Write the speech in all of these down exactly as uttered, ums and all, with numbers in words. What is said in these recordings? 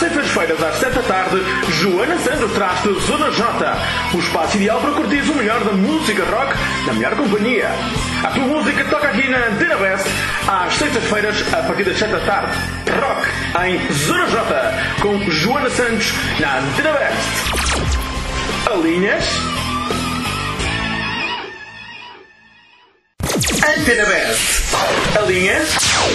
sextas-feiras às sete da tarde, Joana Santos traz-te Zona J, o espaço ideal para curtir o melhor da música rock na melhor companhia. A tua música toca aqui na Antena Best às sextas-feiras a partir das sete da tarde. Rock em Zona J com Joana Santos na Antena Best. Alinhas? Antena Best. Alinhas?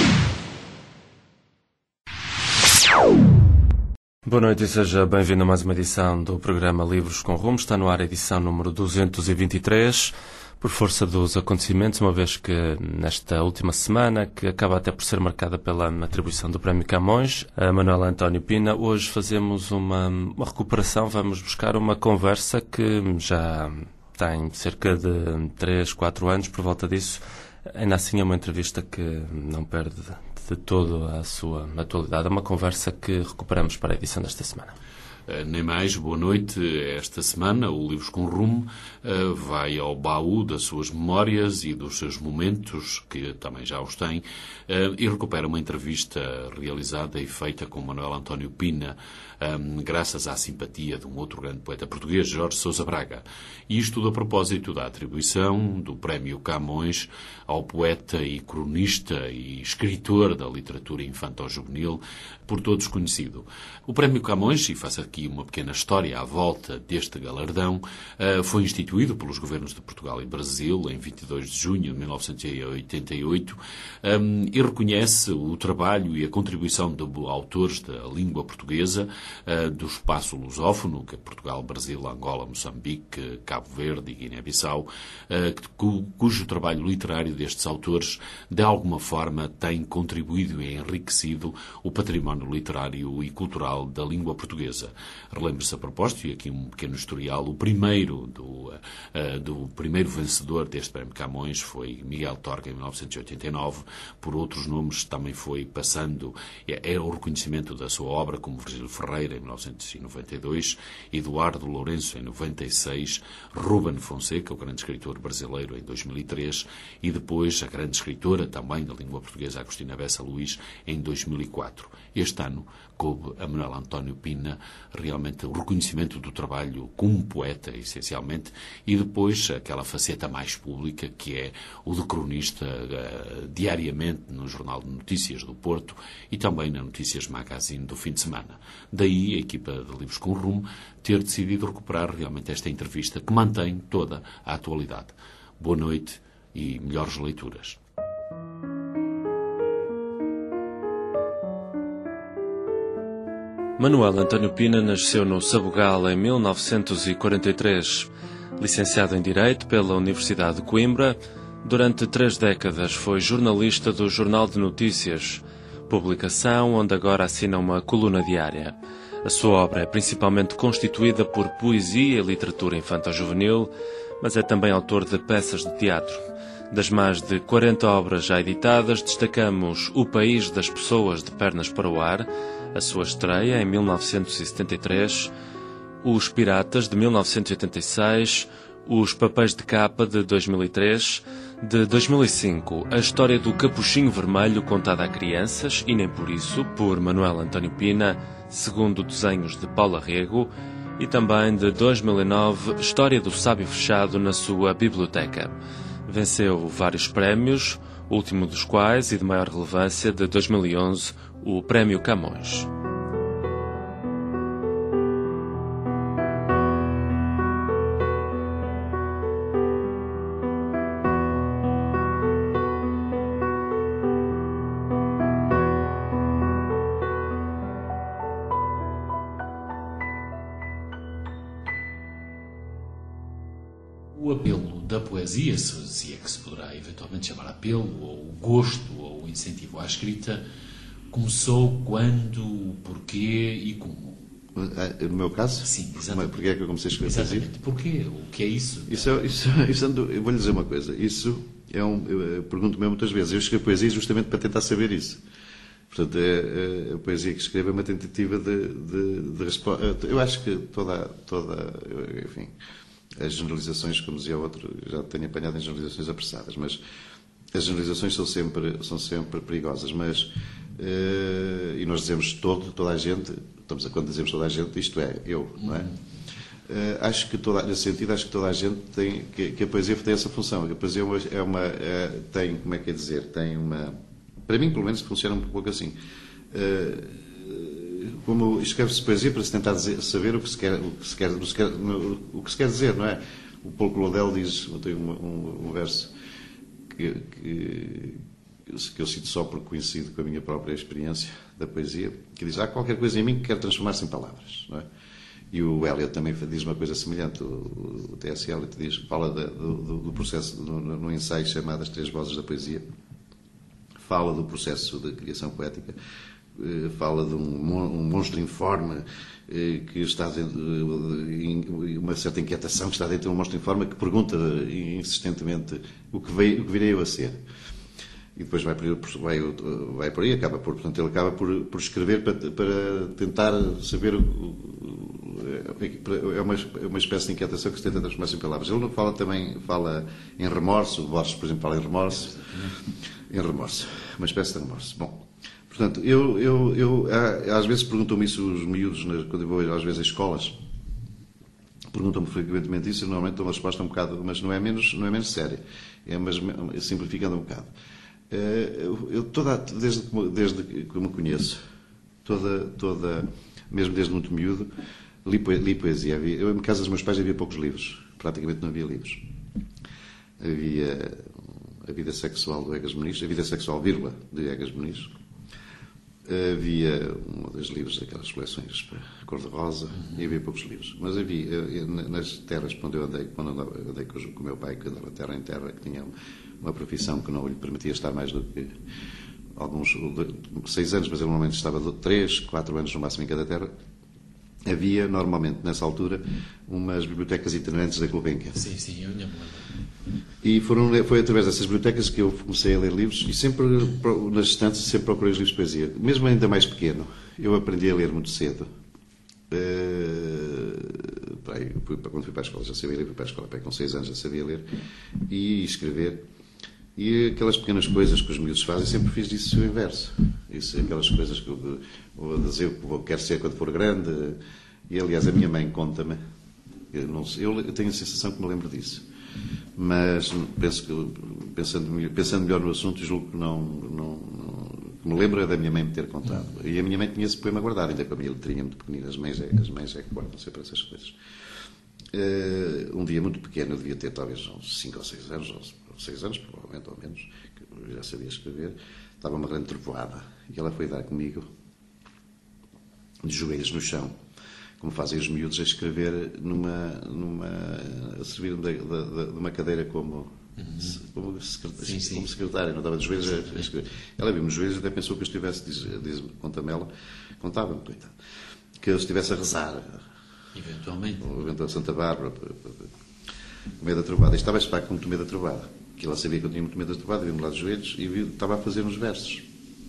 Boa noite e seja bem-vindo a mais uma edição do programa Livros com Rumo. Está no ar a edição número duzentos e vinte e três, por força dos acontecimentos, uma vez que nesta última semana, que acaba até por ser marcada pela atribuição do Prémio Camões a Manuel António Pina, hoje fazemos uma, uma recuperação, vamos buscar uma conversa que já tem cerca de três, quatro anos, por volta disso. Ainda assim é uma entrevista que não perde de todo a sua atualidade. É uma conversa que recuperamos para a edição desta semana. Uh, nem mais, boa noite. Esta semana o Livros com Rumo uh, vai ao baú das suas memórias e dos seus momentos, que também já os tem, uh, e recupera uma entrevista realizada e feita com Manuel António Pina, um, graças à simpatia de um outro grande poeta português, Jorge Sousa Braga. E isto tudo a propósito da atribuição do Prémio Camões ao poeta e cronista e escritor da literatura infanto-juvenil, por todos conhecido. O Prémio Camões, e faço aqui uma pequena história à volta deste galardão, foi instituído pelos governos de Portugal e Brasil em vinte e dois de junho de mil novecentos e oitenta e oito e reconhece o trabalho e a contribuição de autores da língua portuguesa, do espaço lusófono, que é Portugal, Brasil, Angola, Moçambique, Cabo Verde e Guiné-Bissau, cujo trabalho literário destes autores de alguma forma tem contribuído e enriquecido o património literário e cultural da língua portuguesa. Relembre-se a propósito, e aqui um pequeno historial, o primeiro do, uh, do primeiro vencedor deste Prémio Camões foi Miguel Torga, em mil novecentos e oitenta e nove. Por outros nomes também foi passando, é, é o reconhecimento da sua obra, como Virgílio Ferreira, em mil novecentos e noventa e dois, Eduardo Lourenço, em noventa e seis, Ruben Fonseca, o grande escritor brasileiro, em dois mil e três, e depois a grande escritora, também da língua portuguesa, Agostina Bessa Luís, em dois mil e quatro. Este ano coube a Manuel António Pina realmente o reconhecimento do trabalho como poeta, essencialmente, e depois aquela faceta mais pública, que é o de cronista uh, diariamente no Jornal de Notícias do Porto e também na Notícias Magazine do fim de semana. Daí a equipa de Livros com Rumo ter decidido recuperar realmente esta entrevista que mantém toda a atualidade. Boa noite e melhores leituras. Manuel António Pina nasceu no Sabugal em mil novecentos e quarenta e três. Licenciado em Direito pela Universidade de Coimbra, durante três décadas foi jornalista do Jornal de Notícias, publicação onde agora assina uma coluna diária. A sua obra é principalmente constituída por poesia e literatura infanto-juvenil, mas é também autor de peças de teatro. Das mais de quarenta obras já editadas, destacamos O País das Pessoas de Pernas para o Ar, a sua estreia em mil novecentos e setenta e três, Os Piratas, de mil novecentos e oitenta e seis, Os Papéis de Capa, de dois mil e três, de dois mil e cinco, A História do Capuchinho Vermelho, contada a crianças, e nem por isso, por Manuel António Pina, segundo desenhos de Paula Rego, e também de dois mil e nove, História do Sábio Fechado, na sua biblioteca. Venceu vários prémios, o último dos quais, e de maior relevância, de dois mil e onze, o Prémio Camões. O apelo da poesia, se é que se poderá eventualmente chamar apelo, ou o gosto, ou o incentivo à escrita, começou quando, porquê e como? No meu caso? Sim, exatamente. Porquê é que eu comecei a escrever poesia? Exatamente. Porquê? O que é isso? Isso, é, isso, isso ando, eu vou-lhe dizer uma coisa. Isso é um... Eu pergunto-me muitas vezes. Eu escrevo poesia justamente para tentar saber isso. Portanto, é, é, a poesia que escrevo é uma tentativa de, de, de resposta. Eu acho que toda... toda enfim... As generalizações, como dizia o outro, já tenho apanhado em generalizações apressadas, mas as generalizações são sempre, são sempre perigosas. Mas, uh, e nós dizemos todo, toda a gente, estamos a, quando dizemos toda a gente, isto é, eu, não é? Uh, acho que toda, nesse sentido, acho que toda a gente tem, que, que a poesia tem essa função. A poesia é uma, é, tem, como é que é dizer, tem uma, para mim, pelo menos, funciona um pouco assim. Uh, como escreve-se poesia para se tentar dizer, saber o que se quer, o que se quer, o que se quer, o que se quer dizer, não é? O Paulo Claudel diz, tem um, um, um verso que, que, que eu cito só porque coincide com a minha própria experiência da poesia, que diz: há qualquer coisa em mim que quer transformar-se em palavras, não é? E o Eliot também diz uma coisa semelhante. O, o T S Eliot diz, fala de, do, do processo, no, no ensaio chamado As Três Vozes da Poesia, fala do processo de criação poética, fala de um, um monstro informe que está dentro, uma certa inquietação que está dentro de um monstro informe que pergunta insistentemente o que, veio, o que virei eu a ser. E depois vai por, vai, vai por aí, acaba por, portanto, ele acaba por, por escrever para, para tentar saber. É uma, é uma espécie de inquietação que se tenta transformar em palavras. Ele não fala também, fala em remorso, o Borges, por exemplo, fala em remorso. Em remorso, uma espécie de remorso. Bom. Portanto, eu, eu, eu às vezes perguntam-me isso os miúdos, quando eu vou às vezes a escolas, perguntam-me frequentemente isso e normalmente dou uma resposta um bocado, mas não é menos, não é menos séria, é mas, simplificando um bocado. Eu, toda, desde, desde que me conheço, toda, toda, mesmo desde muito miúdo, li, li poesia. Havia, eu, em casa dos meus pais havia poucos livros, praticamente não havia livros. Havia A Vida Sexual do Egas Muniz, A Vida Sexual, vírgula, de Egas Muniz. Havia um ou dois livros daquelas coleções cor-de-rosa, uhum. E havia poucos livros. Mas havia, nas terras onde eu andei, quando eu andei com o meu pai, que andava terra em terra, que tinha uma profissão que não lhe permitia estar mais do que alguns, seis anos, mas ele normalmente estava três, quatro anos no máximo em cada terra. Havia, normalmente, nessa altura, umas bibliotecas itinerantes da Gulbenkian. Sim, sim, eu me lembro. E foram, foi através dessas bibliotecas que eu comecei a ler livros e sempre, nas estantes, sempre procurei os livros de poesia. Mesmo ainda mais pequeno, eu aprendi a ler muito cedo. Uh, quando fui para a escola já sabia ler, fui para a escola com seis anos já sabia ler e escrever. E aquelas pequenas coisas que os miúdos fazem, sempre fiz disso o inverso. Isso, aquelas coisas que eu vou dizer o que quero ser quando for grande. E, aliás, a minha mãe conta-me. Eu, não sei, eu tenho a sensação que me lembro disso. Mas penso que, pensando, pensando melhor no assunto, julgo que não, não, não que me lembro é da minha mãe me ter contado. E a minha mãe tinha esse poema guardado, ainda com a minha letrinha muito pequenina. As mães é, as mães é que guardam sempre essas coisas. Uh, um dia muito pequeno, eu devia ter talvez uns cinco ou seis anos, ou seis anos, provavelmente, ou menos, que eu já sabia escrever. Estava uma grande trovoada e ela foi dar comigo de joelhos no chão, como fazem os miúdos, a escrever numa, numa a servir-me de, de, de uma cadeira como, uhum. como, secretária, sim, sim. como secretária, não estava de joelhos a escrever. Ela viu-me de joelhos e até pensou que eu estivesse, diz, diz, conta-me ela, contava-me, coitado, que eu estivesse a rezar. Eventualmente. O evento da Santa Bárbara, com medo da trovada. E estava a estar com muito medo da trovada. Que ela sabia que eu tinha muito medo da trovada, viu-me lá de joelhos e viu, estava a fazer uns versos.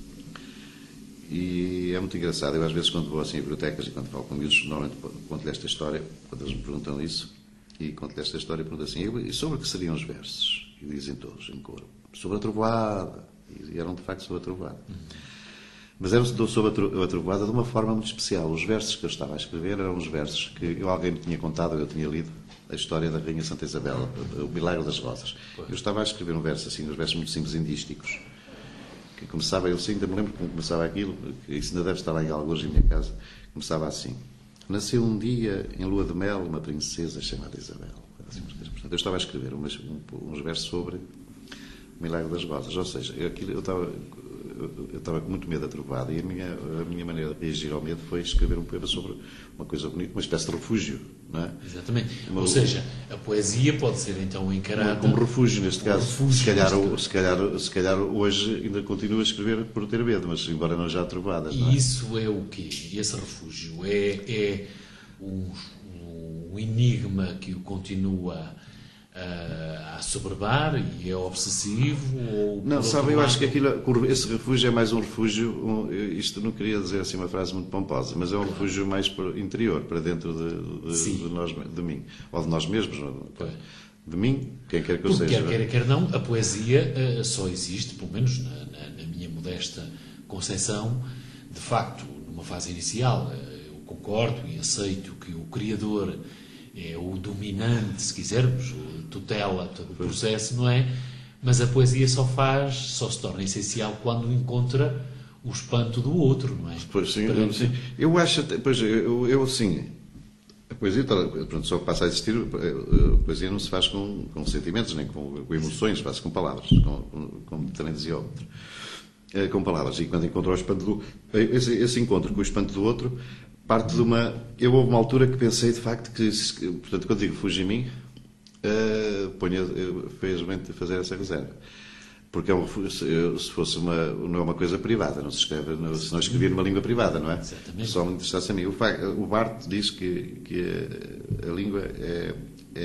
E é muito engraçado. Eu, às vezes, quando vou assim a bibliotecas e quando falo com miúdos, normalmente conto-lhe esta história, quando eles me perguntam isso, e conto-lhe esta história, pergunto assim: e sobre o que seriam os versos? E dizem todos, em coro: sobre a trovoada. E eram, de facto, sobre a trovoada. Uhum. Mas eram sobre a trovoada de uma forma muito especial. Os versos que eu estava a escrever eram os versos que eu, alguém me tinha contado, eu tinha lido a história da Rainha Santa Isabel, o Milagre das Rosas. Eu estava a escrever um verso assim, uns versos muito simples, indísticos, que começava, eu ainda me lembro como começava aquilo, que isso ainda deve estar lá em alguns em minha casa, começava assim: nasceu um dia, em lua de mel, uma princesa chamada Isabel. Assim, portanto, eu estava a escrever uns, uns versos sobre o Milagre das Rosas, ou seja, eu, aquilo, eu estava... eu estava com muito medo da trovada e a minha, a minha maneira de reagir ao medo foi escrever um poema sobre uma coisa bonita, uma espécie de refúgio, não é? Exatamente. Uma, Ou seja, a poesia pode ser então encarada como refúgio, neste caso. Refúgio, se, calhar, neste se, calhar, se calhar hoje ainda continuo a escrever por ter medo, mas embora não já trovadas. E não é? isso é o quê? Esse refúgio é, é um, um enigma que o continua a assoberbar e é obsessivo? Ou, não, sabe, eu lado... acho que aquilo, esse refúgio é mais um refúgio, um, isto não queria dizer assim uma frase muito pomposa, mas é um refúgio mais para, interior, para dentro de, de, de, nós, de mim, ou de nós mesmos, de mim, quem quer que eu Porque seja. Quer queira, quer não, a poesia uh, só existe, pelo menos na, na, na minha modesta concepção, de facto, numa fase inicial. Uh, concordo e aceito que o criador é o dominante, se quisermos, tutela todo o processo, não é? Mas a poesia só faz, só se torna essencial quando encontra o espanto do outro, não é? Pois sim, Para... eu, sim. eu acho, até, pois eu, eu sim, a poesia pronto, só passa a existir, a poesia não se faz com, com sentimentos, nem com, com emoções, faz com palavras, com, como também dizia o outro, com palavras. E quando encontra o espanto do esse, esse encontro com o espanto do outro, parte de uma... Eu houve uma altura que pensei, de facto, que, portanto, quando digo fugi de mim, uh, ponho, fez bem fazer essa reserva. Porque é um, se fosse uma... Não é uma coisa privada, não se escreve... Não, se não escrevia numa língua privada, não é? Exatamente. Só me interessasse a mim. O, o Barthes diz que, que a, a língua é,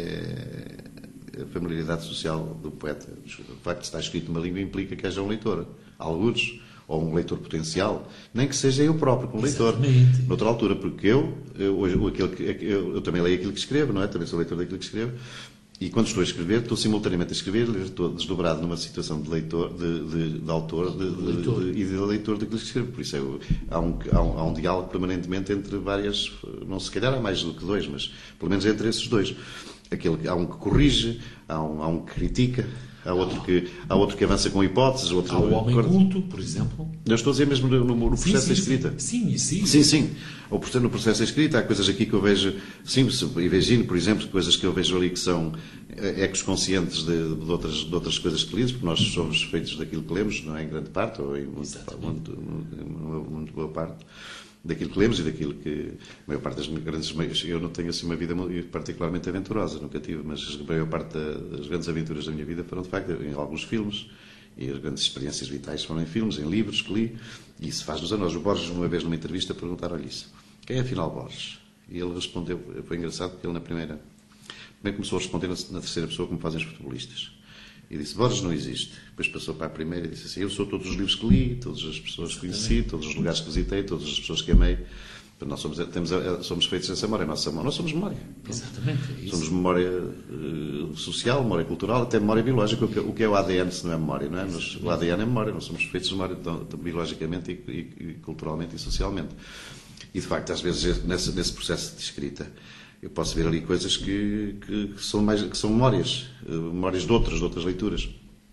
é a familiaridade social do poeta. O facto de estar escrito numa língua implica que haja um leitor. Alguns... ou um leitor potencial, nem que seja eu próprio como leitor, Exatamente. noutra altura, porque eu, eu, hoje, aquele que, eu, eu também leio aquilo que escrevo, não é? Também sou leitor daquilo que escrevo, e quando estou a escrever, estou simultaneamente a escrever, estou desdobrado numa situação de leitor, de, de, de autor de, de, leitor. De, de, e de leitor daquilo que escrevo, por isso é, há, um, há, um, há um diálogo permanentemente entre várias, não se calhar há mais do que dois, mas pelo menos entre esses dois. Aquele, há um que corrige, há um, há um que critica, há outro que, há outro que avança com hipóteses. Outro, há o homem culto, por exemplo. Eu estou a dizer mesmo no, no processo sim, sim, da escrita. Sim, sim. Sim, sim. Ou, portanto, no processo da escrita, há coisas aqui que eu vejo, sim, imagino, por exemplo, coisas que eu vejo ali que são ecos conscientes de, de, outras, de outras coisas que lemos, porque nós somos feitos daquilo que lemos, não é em grande parte, ou em muito, muito, muito, muito boa parte. Daquilo que lemos e daquilo que a maior parte das grandes meios, eu não tenho assim uma vida particularmente aventurosa, nunca tive, mas a maior parte das grandes aventuras da minha vida foram de facto em alguns filmes, e as grandes experiências vitais foram em filmes, em livros que li, e isso faz-nos a nós. O Borges, uma vez numa entrevista, perguntaram-lhe isso: quem é afinal Borges? E ele respondeu, foi engraçado porque ele na primeira, primeiro começou a responder na, na terceira pessoa, como fazem os futebolistas. E disse: Borges não existe. Depois passou para a primeira e disse assim: eu sou todos os livros que li, todas as pessoas que conheci, todos os lugares que visitei, todas as pessoas que amei. Nós somos, temos, somos feitos dessa memória. Nossa, nós somos memória. Exatamente. É isso. Somos memória uh, social, memória cultural, até memória biológica. O que, o que é o A D N se não é memória, não é? Nós, o A D N é memória. Nós somos feitos de memória, então, biologicamente e, e, e culturalmente e socialmente. E, de facto, às vezes, nesse, nesse processo de escrita, eu posso ver ali coisas que, que, que, são, mais, que são memórias, uh, memórias de outras, de outras leituras.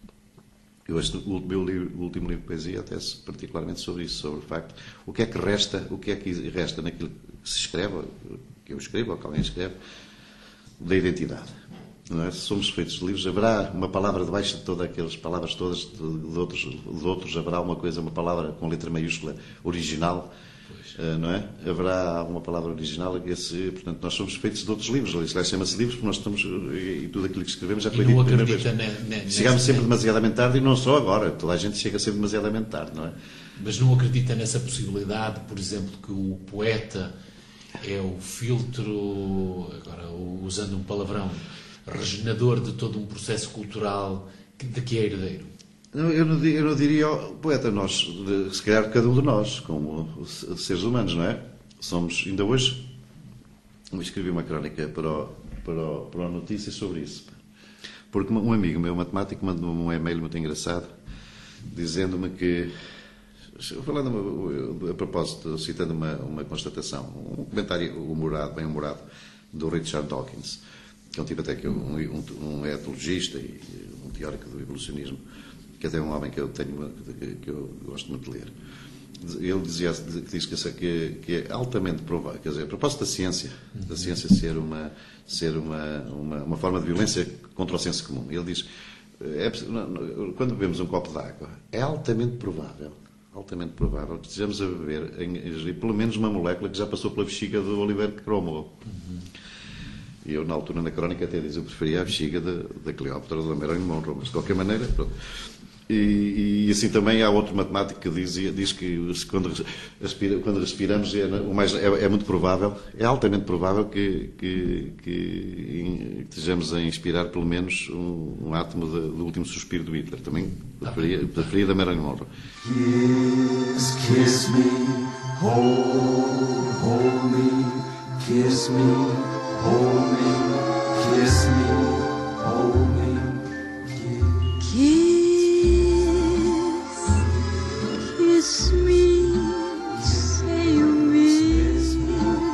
Eu, este, o meu livro, o último livro de poesia, até particularmente sobre isso, sobre o facto, o que é que resta, o que é que resta naquilo que se escreve, que eu escrevo, ou que alguém escreve, da identidade. Não é? Se somos feitos de livros, haverá uma palavra debaixo de todas aquelas palavras todas, de, de, outros, de outros, haverá uma coisa, uma palavra com letra maiúscula original. Uh, não é? Haverá uma palavra original que esse, portanto, nós somos feitos de outros livros. Isso chama-se livros porque nós estamos, e, e tudo aquilo que escrevemos já foi e dito. Não acredita ne, ne, Chegamos sempre demasiadamente tarde, e não só agora. Toda a gente chega sempre demasiadamente tarde, não é? Mas não acredita nessa possibilidade, por exemplo, que o poeta é o filtro, agora usando um palavrão, regenerador de todo um processo cultural de que é herdeiro? Eu não, eu não diria o poeta, nós, se calhar cada um de nós, como seres humanos, não é? Somos, ainda hoje, eu escrevi uma crónica para o, para o, para o Notícias sobre isso. Porque um amigo meu, matemático, mandou-me um e-mail muito engraçado, dizendo-me que, falando a propósito, citando uma, uma constatação, um comentário humorado, bem humorado, do Richard Dawkins, que é um tipo até que é um, um, um etologista e um teórico do evolucionismo, que até é um homem que eu tenho, que eu gosto muito de ler. Ele dizia, diz que, que é altamente provável, quer dizer, a propósito da ciência, da ciência ser uma, ser uma, uma, uma forma de violência contra o senso comum. Ele diz, é, quando bebemos um copo de água, é altamente provável, altamente provável que estejamos a beber em, em, pelo menos uma molécula que já passou pela bexiga do Oliver Cromwell. Uhum. E eu, na altura, na crónica, até diz, eu preferia a bexiga da Cleópatra ou da Marilyn Monroe, mas de qualquer maneira, pronto. E, e assim também há outro matemático que diz, diz que quando, respira, quando respiramos é, o mais, é, é muito provável, é altamente provável que, que, que estejamos a inspirar pelo menos um, um átomo de, do último suspiro do Hitler. Também preferia, preferia da Marilyn Monroe. Kiss, kiss me, hold, hold me, kiss me, hold me, kiss me, hold me. Kiss me, say you miss me.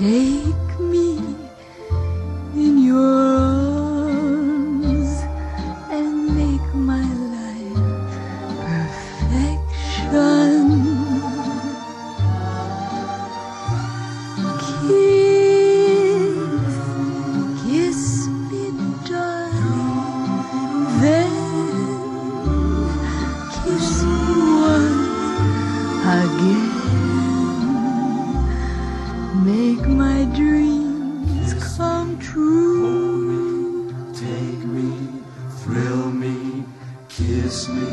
take me in your arms and make my life perfection. Kiss, kiss me, darling, then kiss me once again. Make my dreams come true. Hold me, take me, thrill me, kiss me.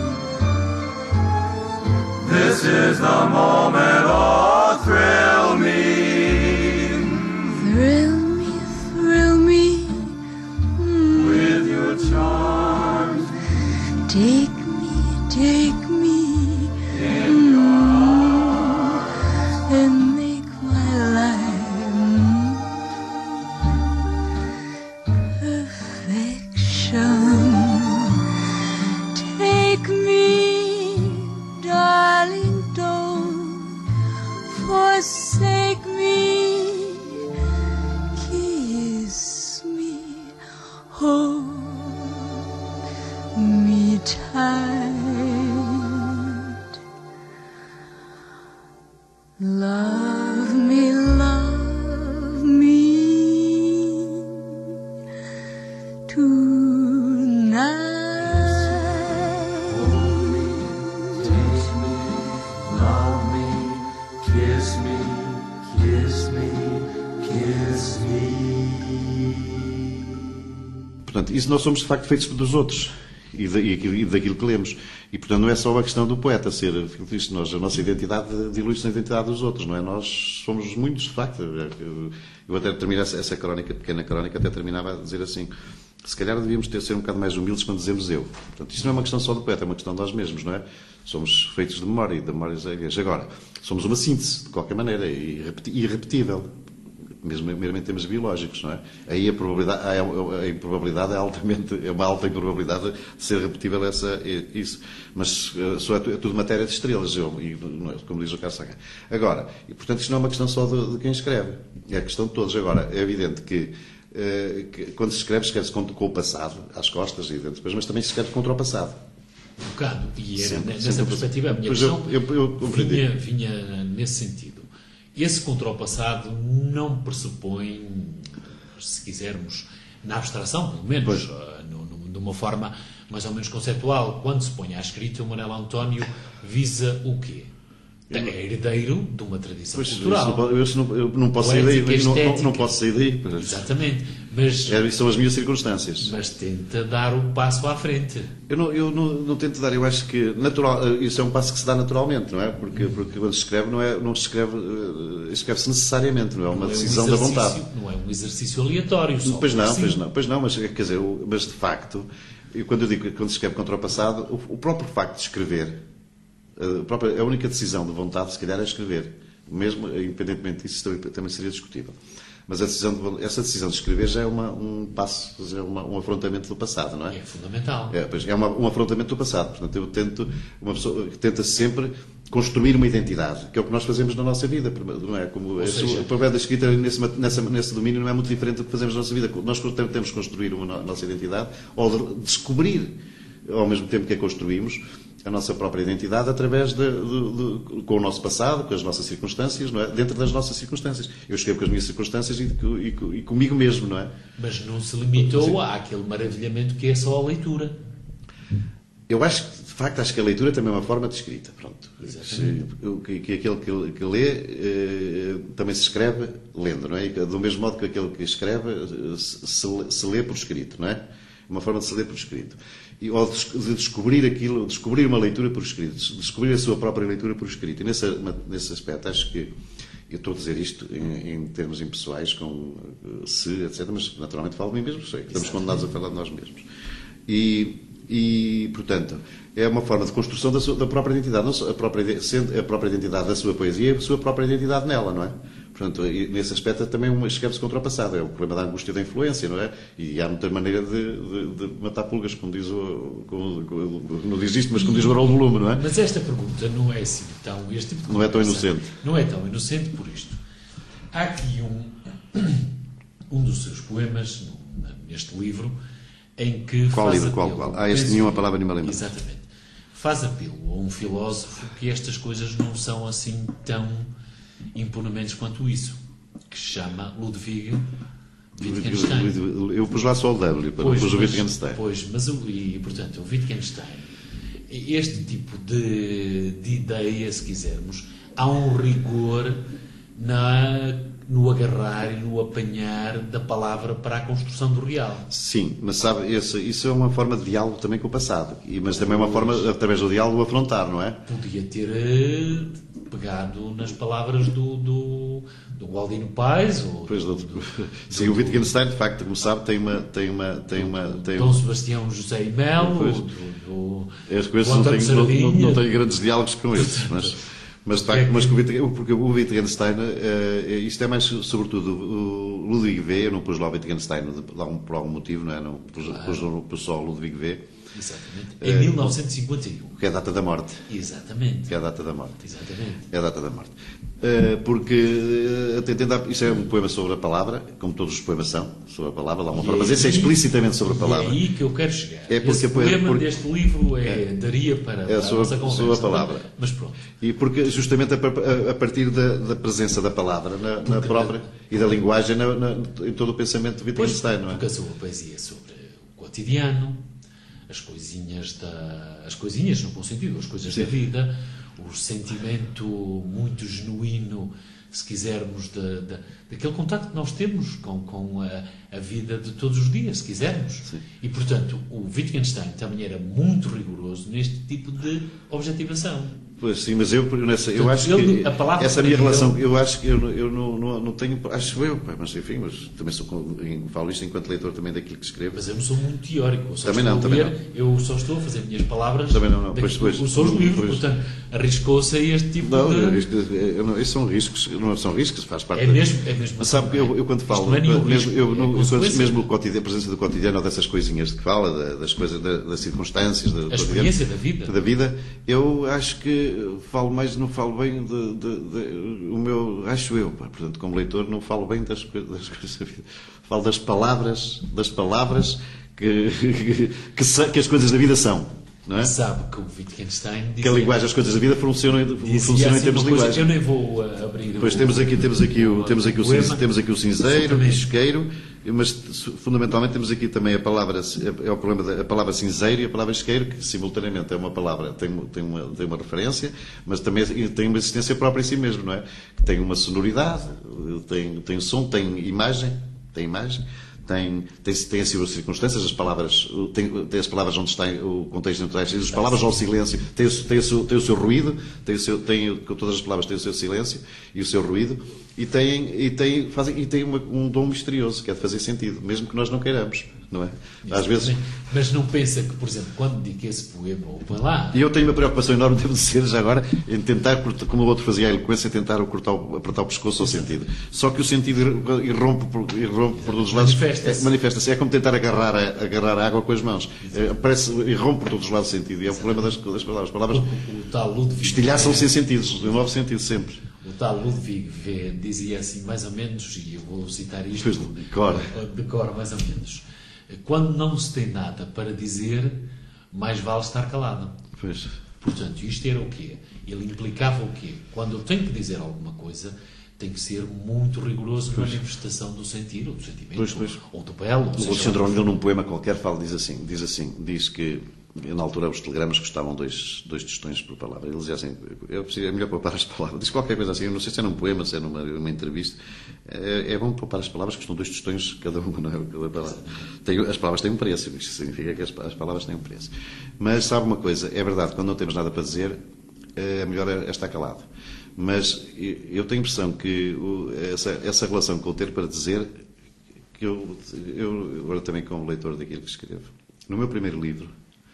This is the moment, oh, thrill me. Thrill me, thrill me, mm. With your charms, Take me, take me, in your arms, and make my life mm, perfection. Take me, darling, don't forsake me. Kiss me, hold me tight. Love me, love me tonight. hold me, taste me, love me, kiss me, kiss me, kiss me. Portanto, isso nós somos de facto feitos dos outros e, da, e daquilo que lemos. E, portanto, não é só a questão do poeta ser, isto, nós, a nossa identidade dilui-se na identidade dos outros, não é? Nós somos muitos, de facto. Eu, eu até termino essa, essa crónica, pequena crónica, até terminava a dizer assim, se calhar devíamos ter ser um bocado mais humildes quando dizemos eu. Portanto, isto não é uma questão só do poeta, é uma questão de nós mesmos, não é? Somos feitos de memória, e de memórias alheias. Agora, somos uma síntese, de qualquer maneira, irrepetível. Mesmo meramente em termos biológicos, não é? Aí a probabilidade, a, a improbabilidade é altamente, é uma alta improbabilidade de ser repetível essa, isso. Mas só é, é tudo matéria de estrelas, eu, e, como diz o Carl Sagan. Agora, e, portanto, isto não é uma questão só de, de quem escreve, é a questão de todos. Agora, é evidente que, eh, que quando se escreve, escreve-se com, com o passado, às costas, e depois, mas também se escreve contra o passado. Um bocado. E era Sempre, nessa sempre. perspectiva a minha Pois questão eu- eu- eu compreendi. vinha, vinha nesse sentido. Esse contra o passado não pressupõe, se quisermos, na abstração, pelo menos, Pois. uh, no- no- de uma forma mais ou menos conceptual, quando se põe à escrita, o Manuel António visa o quê? É herdeiro de uma tradição Pois, isso cultural. não, po- eu, isso não, eu não posso sair daí, Poética, não, não, estética. não posso sair daí. Pois. Exatamente. Mas, É, são as minhas circunstâncias. mas tenta dar um passo à frente. Eu não, eu não, não tento dar, eu acho que natural, isso é um passo que se dá naturalmente, não é? Porque, porque quando se escreve, não, é, não se escreve, eh, escreve-se necessariamente, não é uma Não é um decisão da vontade. exercício- Não é um exercício aleatório. Só Pois não, assim. pois não, pois não, mas quer dizer, o- mas de facto, eu, quando eu digo que quando se escreve contra o passado, o, o próprio facto de escrever, a, própria, a única decisão de vontade, se calhar, é escrever. Mesmo, independentemente disso, também, também seria discutível. Mas a decisão de, essa decisão de escrever já é uma, um passo, já é uma, um afrontamento do passado, não é? É fundamental. É, pois, é uma, um afrontamento do passado. Portanto, eu tento, uma pessoa tenta sempre construir uma identidade, que é o que nós fazemos na nossa vida, não é? Como a seja- sua- o provérbio da escrita nesse, nessa, nesse domínio não é muito diferente do que fazemos na nossa vida. Nós tentamos construir uma no- nossa identidade ou de- descobrir, ao mesmo tempo que a construímos, a nossa própria identidade através de, de- de- com o nosso passado, com as nossas circunstâncias, não é? Dentro das nossas circunstâncias. Eu escrevo com as minhas circunstâncias e, e, e comigo mesmo, não é? Mas não se limitou àquele maravilhamento que é só a leitura. Eu acho que, de facto, acho que a leitura também é uma forma de escrita. Pronto. Se- que, que aquele que, que lê eh, também se escreve lendo, não é? E do mesmo modo que aquele que escreve eh, se, se, se lê por escrito, não é? Uma forma de se ler por escrito. E, ou de, de descobrir aquilo, descobrir uma leitura por escrito, descobrir a sua própria leitura por escrito. E nesse, nesse aspecto, acho que eu estou a dizer isto em, em termos impessoais, com eh, se, etcétera, mas naturalmente falo de mim mesmo, sei que estamos condenados a falar de nós mesmos. E, e, portanto, é uma forma de construção da, sua, da própria identidade, não só a própria, sendo a própria identidade da sua poesia e a sua própria identidade nela, não é? Portanto, e nesse aspecto também uma escreve-se contra o passado, é o problema da angústia da influência, não é? E há muita maneira de, de, de matar pulgas, como diz o... Como, como, não diz isto, mas como diz o Haroldo Blume, não é? Mas esta pergunta não é assim tão... Este tipo de Não é tão conversa inocente. Não é tão inocente por isto. Há aqui um, um dos seus poemas, neste livro, em que Qual faz livro? Qual, apelo, qual? Ah, este nenhuma palavra, nenhuma lembrança. Exatamente. Faz apelo a um filósofo que estas coisas não são assim tão imponentes quanto isso, que se chama Ludwig Wittgenstein. Eu pus lá só o W, Pois, pus o mas, Wittgenstein. pois, mas o, e, portanto, o Wittgenstein, este tipo de, de ideia, se quisermos, há um rigor na, no agarrar e no apanhar da palavra para a construção do real. Sim, mas sabe, esse, isso é uma forma de diálogo também com o passado. E, mas também é uma forma, através do diálogo, afrontar, não é? Podia ter eh, pegado nas palavras do, do, do Gualdino Pais, ou Pois, do, do, do, sim, do, o Wittgenstein, de facto, como sabe, tem uma... Tem uma, tem uma tem Dom Sebastião José e Melo, Pois. do, do, As coisas do não António têm, não, não, Sardinha. não têm grandes diálogos com eles, mas, mas, de facto, mas que o Wittgenstein, porque o Wittgenstein, uh, isto é mais, sobretudo, o Ludwig V, eu não pus lá o Wittgenstein por algum, por algum motivo, não é? Não, pus, Claro. pus, pus só o Ludwig V, Exatamente. Em mil novecentos e cinquenta e um. que é a data da morte. Exatamente. Que é a data da morte. Exatamente. É a data da morte. Uh, porque, uh, tentando, isto é um poema sobre a palavra, como todos os poemas são, sobre a palavra, lá uma forma, mas esse é explicitamente sobre a palavra. E é aí que eu quero chegar. É porque Esse a poema- poema porque- deste livro é, daria para, É para sobre- a nossa conversa. sobre a palavra. Mas pronto. E porque, justamente, a, a- a partir da, da presença da palavra na, na própria e da linguagem na, na, em todo o pensamento de Pois, Wittgenstein, não é? porque a sua poesia é sobre o cotidiano, as coisinhas da... As coisinhas, no bom sentido, as coisas da vida, o sentimento muito genuíno, se quisermos, da, da, daquele contacto que nós temos com, com a, a vida de todos os dias, se quisermos. Sim. E, portanto, o Wittgenstein também era muito rigoroso neste tipo de objetivação. Pois sim, mas eu, nessa, eu Portanto, acho ele- que a palavra essa minha para ele- relação, eu acho que eu, eu não, não, não tenho, acho eu, pá, mas enfim, mas também sou, com- em- falo isto enquanto leitor também daquilo que escrevo. Mas eu não sou muito teórico. Eu só Também estou não, a também ler, Eu só estou a fazer minhas palavras Também não, não. daquilo Pois, pois, que são os livros. pois. Portanto, arriscou-se a este tipo Não, de... isto, eu não, esses são riscos, não são riscos, faz parte É da- mesmo, é mesmo Mas sabe que eu, eu quando Isto falo, não é nenhum mesmo, risco, eu, é não- quando- consequência. mesmo o cotidiano, a presença do cotidiano ou dessas coisinhas que fala, da- das coisas, da- das circunstâncias, da, do A experiência da vida. da vida, eu acho que falo mais, não falo bem de, de- de- o meu, acho eu, pá, portanto, como leitor, não falo bem das, coi- das coisas da vida. Falo das palavras, das palavras que, que, que, sa- que as coisas da vida são, não é? Sabe que o Wittgenstein dizia... Que a linguagem, as coisas da vida funcionam, dizia funcionam em assim termos de uma coisa, linguagem. Eu nem vou uh, abrir... Pois o- temos aqui, temos aqui o, temos aqui o, poema. cinze- temos aqui o cinzeiro, o Exatamente. isqueiro, mas fundamentalmente temos aqui também a palavra, é o problema da a palavra cinzeiro e a palavra isqueiro, que simultaneamente é uma palavra, tem, tem, uma, tem uma referência, mas também tem uma existência própria em si mesmo, não é? Que tem uma sonoridade, tem, tem som, tem imagem, tem imagem, tem, tem, tem assim as circunstâncias, as palavras, tem, tem as palavras onde está o contexto natural, as palavras ao silêncio, tem, o- tem, o seu, tem o seu ruído, tem o seu, tem, todas as palavras têm o seu silêncio e o seu ruído, e tem, e tem, fazem, e tem uma, um dom misterioso, que é de fazer sentido, mesmo que nós não queiramos, não é? Às vezes... Mas não pensa que, por exemplo, quando dedica esse poema, ou põe lá... E eu tenho uma preocupação enorme, devo dizer já agora, em tentar, cortar- como o outro fazia a eloquência, tentar cortar, o- apertar o pescoço ao sentido. Só que o sentido ir- irrompe por, irrompe por todos os lados. Manifesta-se. É, manifesta-se. É como tentar agarrar a, agarrar a água com as mãos. É, parece, irrompe por todos os lados o sentido. E é o problema das, das palavras. As palavras O, o tal Ludwig... estilhaçam sem sentidos, em novo sentido, sempre. O tal Ludwig V dizia assim, mais ou menos, e eu vou citar isto Pois, de cor. de cor, mais ou menos. Quando não se tem nada para dizer, mais vale estar calado. Pois. Portanto, isto era o quê? Ele implicava o quê? Quando eu tenho que dizer alguma coisa, tem que ser muito rigoroso na manifestação do sentir, ou do sentimento, Pois, pois. ou do belo. ou O seja, Alexandre O'Neill, num poema qualquer, fala, diz assim, diz assim, diz que na altura os telegramas custavam dois, dois tostões por palavra. Ele dizia assim, eu preciso, é melhor poupar as palavras. Diz qualquer coisa assim, eu não sei se é num poema, se é numa, numa entrevista. É, é bom poupar as palavras, custam dois tostões cada uma, não é? Cada palavra. Tem, as palavras têm um preço, isto significa que as, as palavras têm um preço. Mas sabe uma coisa, é verdade, quando não temos nada para dizer, é melhor é estar calado. Mas eu tenho a impressão que o, essa, essa relação com o ter para dizer, que eu, eu agora também como leitor daquilo que escrevo, no meu primeiro livro,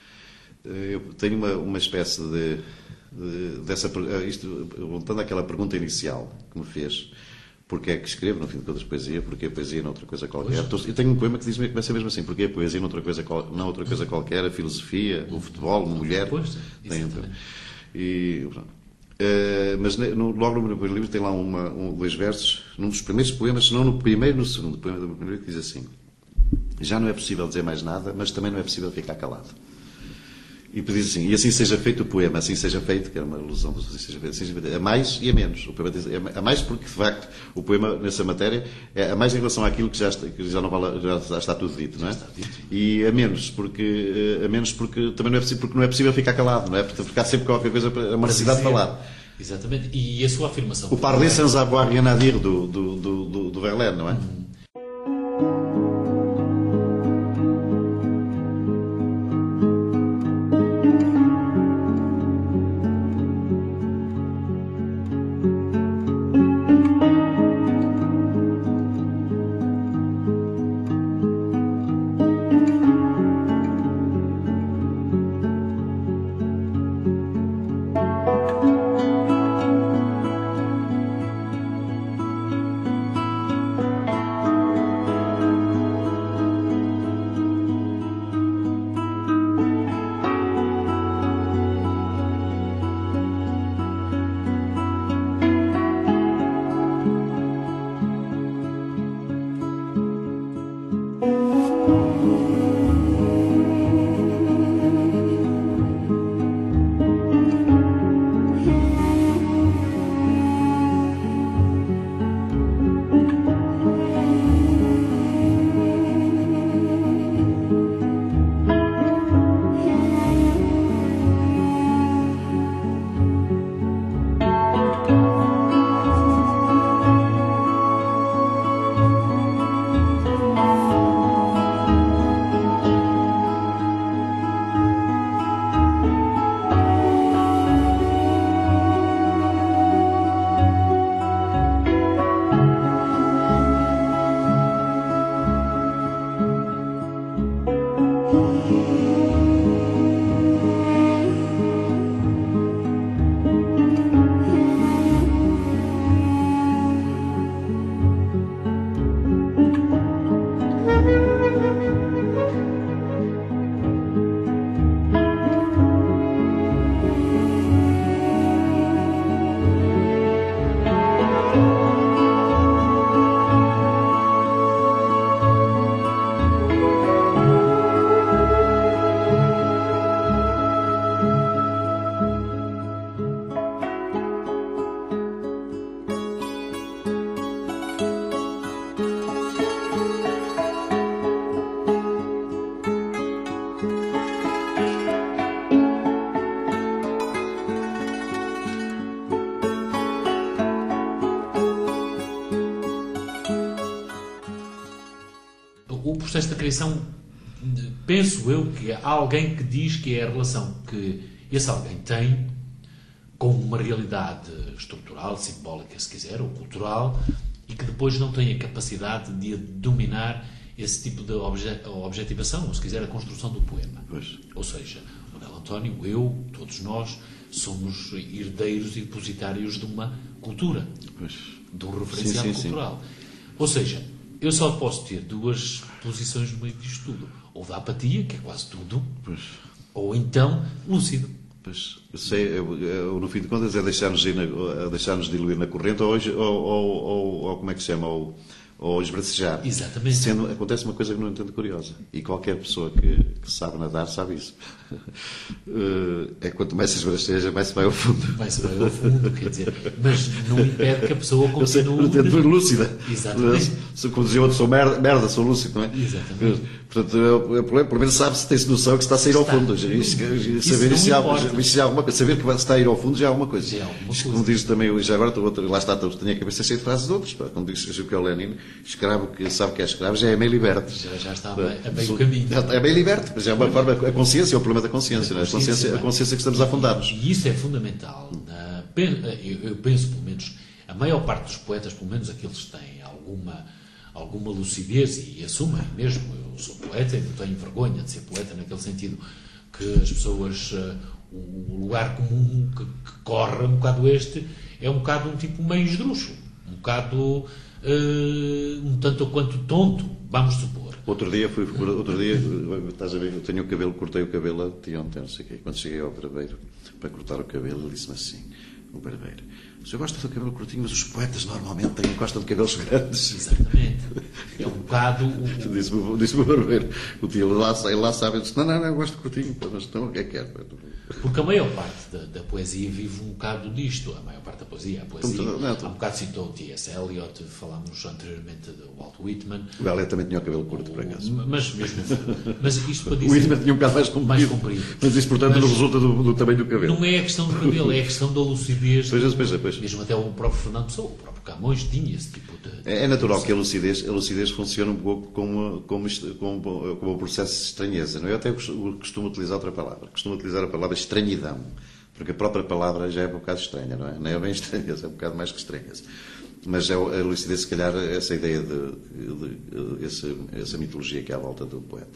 eu tenho uma, uma espécie de, de dessa, isto, voltando àquela pergunta inicial que me fez, porque é que escrevo, no fim de contas, poesia, porque a poesia não outra coisa qualquer. Eu tenho um poema que diz que vai ser mesmo assim, porque a poesia não outra coisa, não outra coisa qualquer, a filosofia, o futebol, uma mulher. Pois, tem um, e, pronto. Uh, mas no, logo no primeiro livro tem lá uma, um, dois versos, num dos primeiros poemas, se não no primeiro, no segundo poema do primeiro livro, que diz assim: já não é possível dizer mais nada, mas também não é possível ficar calado. E diz assim: e assim seja feito o poema, assim seja feito, que é uma alusão, assim seja feito, assim seja feito, a mais e a menos. O poema diz, a mais porque, de facto, o poema, nessa matéria, é a mais em relação àquilo que já está, que já não vale, já, já está tudo dito, não é? Dito. E a menos porque, a menos porque também não é possível, porque não é possível ficar calado, não é? Porque ficar sempre qualquer coisa, a uma necessidade de falar. Exatamente. E a sua afirmação? O parler sans avoir rien à dire do, do, do, do, do Verlaine, não é? Hum. O processo da criação, penso eu que há alguém que diz que é a relação que esse alguém tem com uma realidade estrutural, simbólica, se quiser, ou cultural, e que depois não tem a capacidade de dominar esse tipo de obje objetivação, ou se quiser, a construção do poema. Pois. Ou seja, o Manuel António, eu, todos nós, somos herdeiros e depositários de uma cultura, pois. de um referencial sim, sim, cultural. Sim. Ou seja, eu só posso ter duas posições no meio disto tudo. Ou da apatia, que é quase tudo, pois. Ou então lúcido. Pois, eu sei, eu, eu, no fim de contas, é deixar-nos deixar diluir na corrente ou, ou, ou, ou, ou como é que se chama? Ou, ou esbracejar. Exatamente. Sendo, acontece uma coisa que não entendo curiosa. E qualquer pessoa que, que sabe nadar sabe isso. É quanto mais se esbraceja, mais se vai ao fundo. Mais se vai ao fundo, quer dizer. Mas não impede que a pessoa continue... Eu sei, não lúcida. Exatamente. Se como dizia outro, sou merda, merda, sou lúcido, não é? Exatamente. Portanto, eu, pelo menos sabe-se, tem-se noção que se está a sair ao fundo. Isso, isso saber isso já, isso já é alguma coisa. Saber que está a ir ao fundo já é alguma coisa. Já é alguma coisa. Como diz também, já agora, outro, lá está, tenho a cabeça cheia de frases de outros. Como diz o que é o Lenin, escravo que sabe que é escravo já é meio liberto. Já, já está a meio, a meio caminho. É meio liberto, mas é uma forma, a consciência é o problema da consciência. A consciência, a consciência que estamos a afundar-nos. E isso é fundamental. Eu penso, pelo menos, a maior parte dos poetas, pelo menos aqueles que têm alguma, alguma lucidez e assumem mesmo, eu sou poeta e não tenho vergonha de ser poeta naquele sentido que as pessoas, o lugar comum que, que corre um bocado este é um bocado um tipo meio esdrúxulo, um bocado uh, um tanto ou quanto tonto, vamos supor. Outro dia, fui, outro dia, estás a ver, eu tenho o cabelo, cortei o cabelo de ontem, não sei o quê. Quando cheguei ao barbeiro para cortar o cabelo, ele disse-me assim: o barbeiro. O senhor gosta do cabelo curtinho, mas os poetas normalmente têm, gostam de cabelos grandes. Exatamente. É um bocado o... Disse-me disse o barbeiro. O tio lá, ele lá sabe, eu disse, não, não, não, eu gosto de curtinho, mas então o que é que é? Porque a maior parte da, da poesia vive um bocado disto. A maior parte da poesia. A poesia, não, não, há um bocado citou o T S. Eliot, falámos anteriormente do Walt Whitman. O Eliot também tinha o cabelo curto, por acaso. Mas mesmo mas isto para dizer... O Whitman tinha um bocado mais comprido. Mais comprido. Mas isso, portanto, mas não resulta do, do tamanho do cabelo. Não é a questão do cabelo, é a questão da lucidez. Pois é, do, pois é, pois. Mesmo até o próprio Fernando Pessoa, o próprio Camões tinha esse tipo de... É, é natural que a lucidez, a lucidez funcione um pouco como, como, como, como um processo de estranheza. Não é? Eu até costumo utilizar outra palavra. Costumo utilizar a palavra estranhidão. Porque a própria palavra já é um bocado estranha, não é? Não é bem estranheza, é um bocado mais que estranheza. Mas é a lucidez, se calhar, essa ideia de, de, de essa, essa mitologia que é à volta do poeta.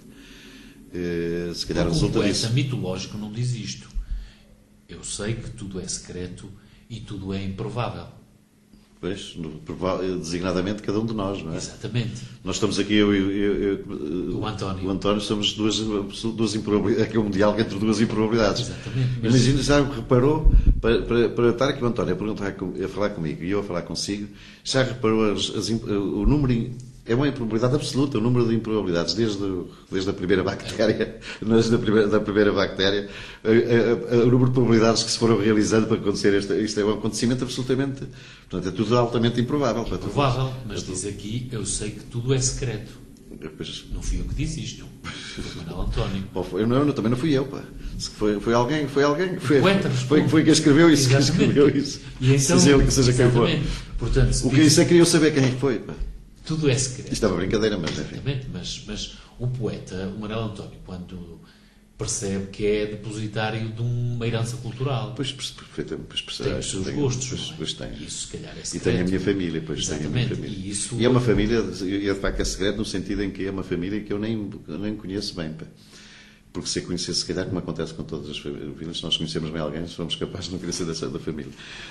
Se calhar resulta disso. disso. O poeta mitológico não diz isto. Eu sei que tudo é secreto e tudo é improvável. Pois, designadamente cada um de nós, não é? Exatamente. Nós estamos aqui, eu e o António. O António, somos duas, duas improbabilidades, aqui um diálogo entre duas improbabilidades. Exatamente. Mas... Imagina, já reparou, para, para, para estar aqui o António a, perguntar, a falar comigo e eu a falar consigo, já reparou as, as, o número... É uma improbabilidade absoluta, o número de improbabilidades, desde, desde a primeira bactéria, desde a primeira, da primeira bactéria, a, a, a, o número de probabilidades que se foram realizando para acontecer este, isto é um acontecimento absolutamente, portanto, é tudo altamente improvável. Improvável, mas diz aqui, eu sei que tudo é secreto. Pois, não fui eu que disse isto, foi o Manuel António. Eu não, também não fui eu, pá. Foi, foi alguém, foi alguém, foi, poeta, foi, foi quem escreveu isso, quem escreveu isso. E então, seja ele que seja quem for. Portanto, o que isso é que eu saber quem é que foi, pá. Tudo é secreto. Isto é uma brincadeira, mas enfim. Mas, mas o poeta, o Manuel António, quando percebe que é depositário de uma herança cultural. Pois, perfeitamente. Pois, percebe, tem os seus tem, gostos. Pois, pois tem. Isso, se calhar, é secreto. E tem a minha família, pois Exatamente. tem a minha família. E, isso... e é uma família, e é de facto é segredo no sentido em que é uma família que eu nem, nem conheço bem, pá. Porque se eu conhecesse, se calhar, como acontece com todas as famílias, se nós conhecemos bem alguém, somos capazes de não conhecer dessa da família.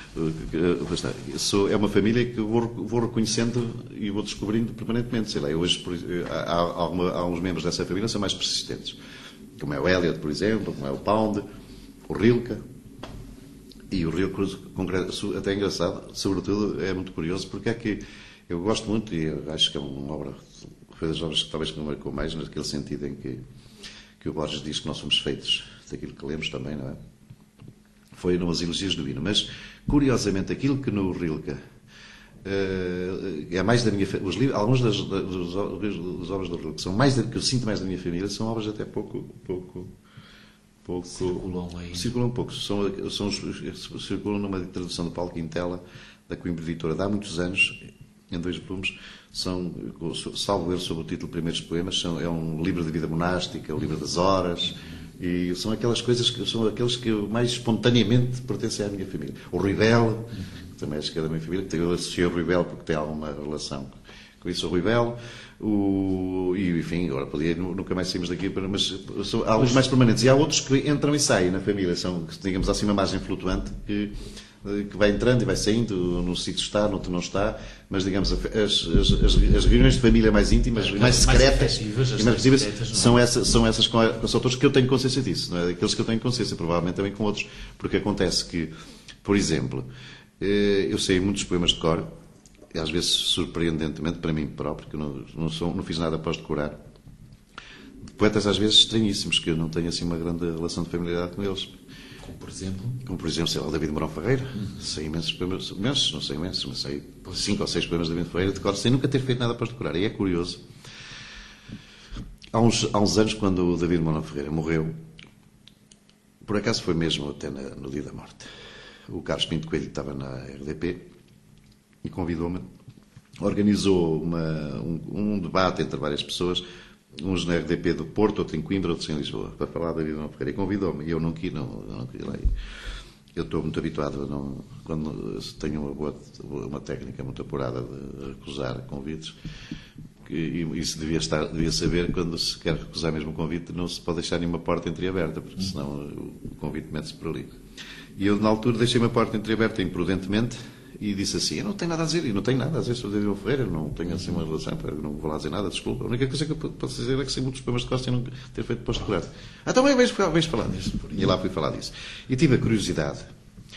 Sou, é uma família que vou, vou reconhecendo e vou descobrindo permanentemente. Sei lá, eu hoje, há, há, uma, há uns membros dessa família que são mais persistentes. Como é o Eliot, por exemplo, como é o Pound, o Rilke. E o Rilke, até é engraçado, sobretudo, é muito curioso, porque é que eu gosto muito, e eu acho que é uma obra, foi das obras que talvez que me marcou mais, naquele sentido em que que o Borges diz que nós somos feitos daquilo que lemos também, não é? Foi numas Elegias do Hino. Mas, curiosamente, aquilo que no Rilke uh, é mais da minha família, os livros, alguns das, das, das obras do Rilke são mais da, que eu sinto mais da minha família, são obras até pouco... pouco pouco circulam aí. Circulam pouco. São, são, circulam numa tradução de Paulo Quintela, da Coimbra Editora, de há muitos anos, em dois volumes. São, salvo ver sobre o título Primeiros Poemas, são, é um livro de vida monástica, o livro das horas, e são aquelas coisas que são aqueles que eu mais espontaneamente pertencem à minha família. O Ribel, que também acho que é da minha família, que eu associei ao Ribel porque tem alguma relação com isso, o Ribel, o, e enfim, agora podia, nunca mais saímos daqui, mas são, há alguns mais permanentes, e há outros que entram e saem na família, são, digamos assim, uma margem flutuante que que vai entrando e vai saindo, num sítio está, no outro não está, mas digamos, as, as, as, as reuniões de família mais íntimas, mais, mais secretas, mais e mais efetivas, são, essa, são essas com, com os autores que eu tenho consciência disso, não é? Aqueles que eu tenho consciência, provavelmente também com outros, porque acontece que, por exemplo, eu sei muitos poemas de cor, e às vezes surpreendentemente para mim próprio, que eu não, não, sou, não fiz nada após decorar, de poetas às vezes estranhíssimos, que eu não tenho assim uma grande relação de familiaridade com eles. Como por exemplo? Como por exemplo, sei lá, o David Mourão Ferreira. Uhum. Sei imensos poemas, imensos, não sei imensos, mas sei cinco ou seis poemas de David Ferreira de cor, sem nunca ter feito nada para decorar. E é curioso. Há uns, há uns anos, quando o David Mourão Ferreira morreu, por acaso foi mesmo até na, no dia da morte, o Carlos Pinto Coelho estava na R D P e convidou-me, organizou uma, um, um debate entre várias pessoas, uns na R D P do Porto, outro em Coimbra, outros em Lisboa, para falar da vida de Ferreira. E convidou-me, e eu não quis, não, não quis lá ir. Eu estou muito habituado, a não, quando tenho uma, boa, uma técnica muito apurada de recusar convites, que, e isso devia, estar, devia saber, quando se quer recusar mesmo um convite, não se pode deixar nenhuma porta entreaberta, porque senão o convite mete-se por ali. E eu, na altura, deixei uma porta entreaberta imprudentemente, e disse assim, eu não tenho nada a dizer, e não tenho nada a dizer sobre o David Ferreira, não tenho assim uma relação, não vou lá dizer nada, desculpa. A única coisa que eu posso dizer é que sei muitos poemas de Costa e não ter feito pós-decorado. Ah, então bem, vejo falar disso. E lá fui falar disso. E tive a curiosidade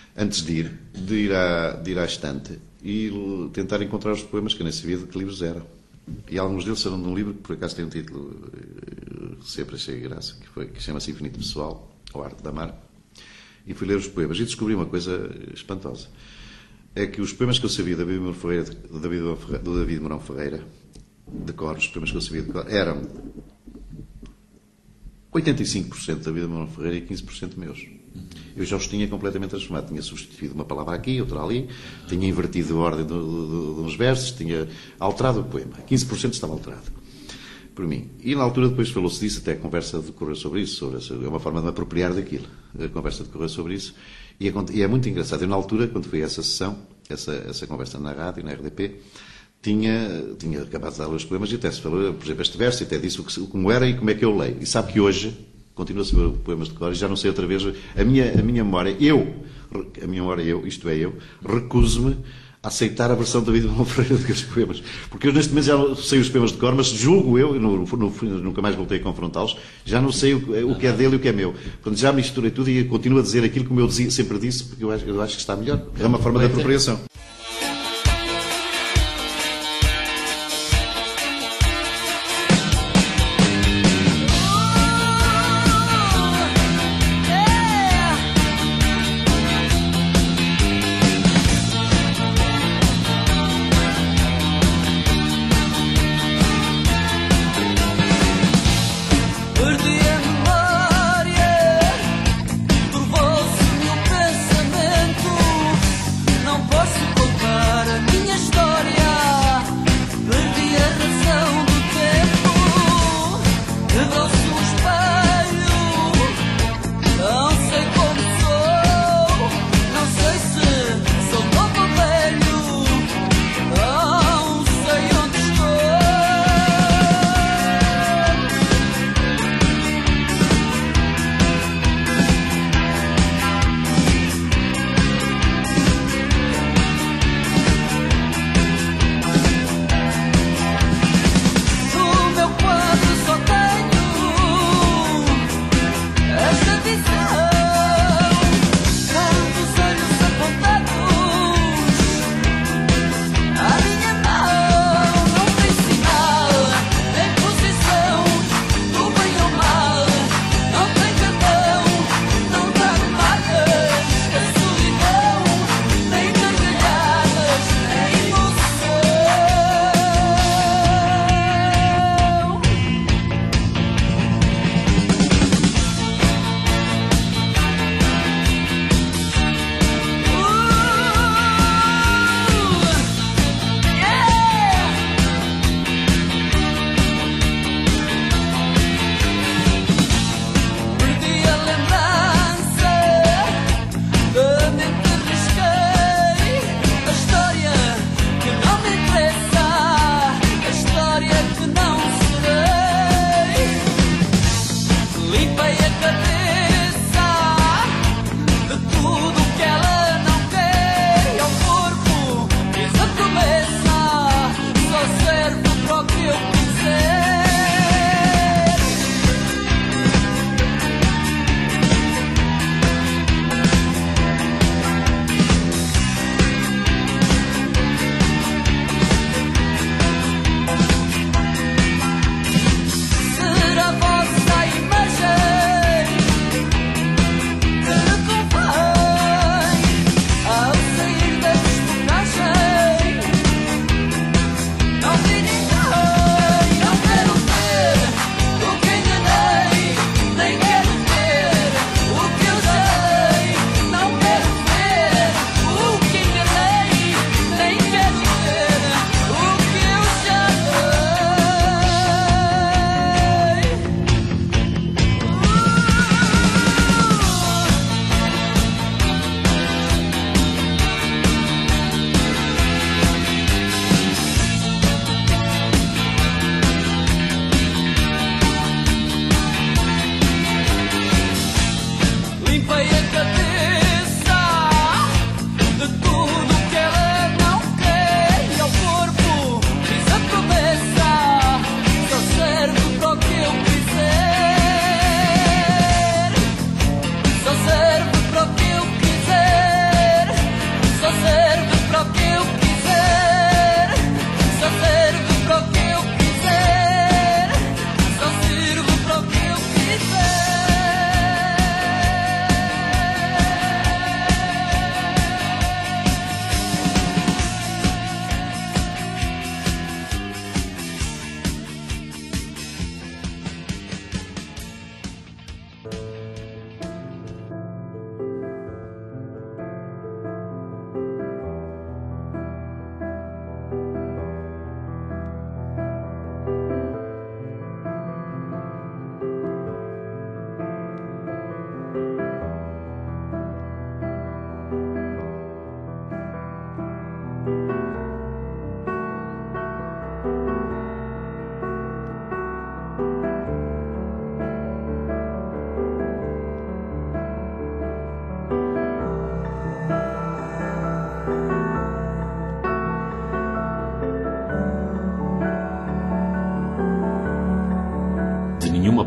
antes de ir, de ir, à, de ir à estante e tentar encontrar os poemas que eu nem sabia de que livros eram. E alguns deles eram de um livro que por acaso tem um título que sempre achei graça, que, foi, que chama-se Infinito Pessoal, ou Arte de Amar. E fui ler os poemas e descobri uma coisa espantosa. É que os poemas que eu sabia do David Mourão Ferreira, do David, do David Mourão Ferreira de cor, os poemas que eu sabia de cor, eram oitenta e cinco por cento da David Mourão Ferreira e quinze por cento meus. Eu já os tinha completamente transformado. Tinha substituído uma palavra aqui, outra ali, tinha invertido a ordem de uns versos, tinha alterado o poema. quinze por cento estava alterado por mim. E na altura depois falou-se disso, até a conversa decorreu sobre isso, sobre essa, é uma forma de me apropriar daquilo. A conversa decorreu sobre isso. E é, e é muito engraçado. Eu, na altura, quando fui a essa sessão, essa, essa conversa na rádio, na R D P, tinha, tinha acabado de dar os poemas e até se falou, por exemplo, este verso, e até disse o que, como era e como é que eu leio. E sabe que hoje, continuo a saber poemas de cor e já não sei outra vez, a minha, a minha memória, eu, a minha memória, eu, isto é eu, recuso-me a aceitar a versão da vida de Mourão Ferreira daqueles poemas. Porque eu neste momento já não sei os poemas de cor, mas julgo eu, no, no, nunca mais voltei a confrontá-los, já não sei o, o que é dele e o que é meu. Quando já misturei tudo e continuo a dizer aquilo como eu dizia, sempre disse, porque eu acho, eu acho que está melhor. É uma forma de apropriação. Posso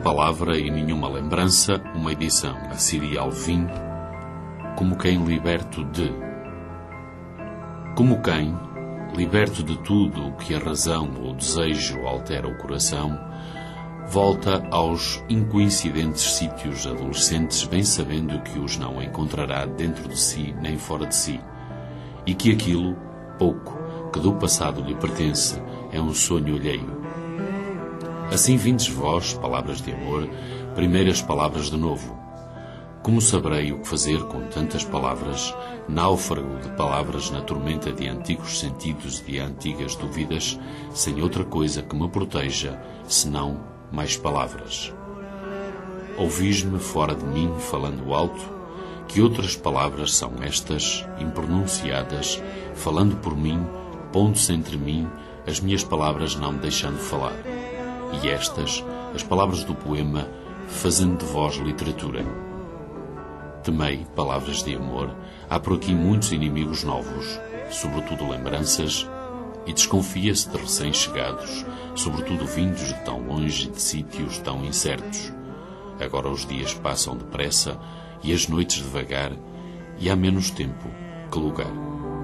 palavra e nenhuma lembrança, uma edição Assiri Alvim, como quem liberto de... Como quem, liberto de tudo o que a razão ou o desejo altera o coração, volta aos incoincidentes sítios adolescentes, bem sabendo que os não encontrará dentro de si nem fora de si, e que aquilo, pouco, que do passado lhe pertence, é um sonho alheio. Assim vindes vós, palavras de amor, primeiras palavras de novo. Como saberei o que fazer com tantas palavras, náufrago de palavras na tormenta de antigos sentidos e de antigas dúvidas, sem outra coisa que me proteja, senão mais palavras? Ouvis-me fora de mim, falando alto, que outras palavras são estas, impronunciadas, falando por mim, pondo-se entre mim, as minhas palavras não me deixando falar. E estas, as palavras do poema, fazendo de vós literatura. Temei, palavras de amor, há por aqui muitos inimigos novos, sobretudo lembranças, e desconfia-se de recém-chegados, sobretudo vindos de tão longe e de sítios tão incertos. Agora os dias passam depressa e as noites devagar, e há menos tempo que lugar.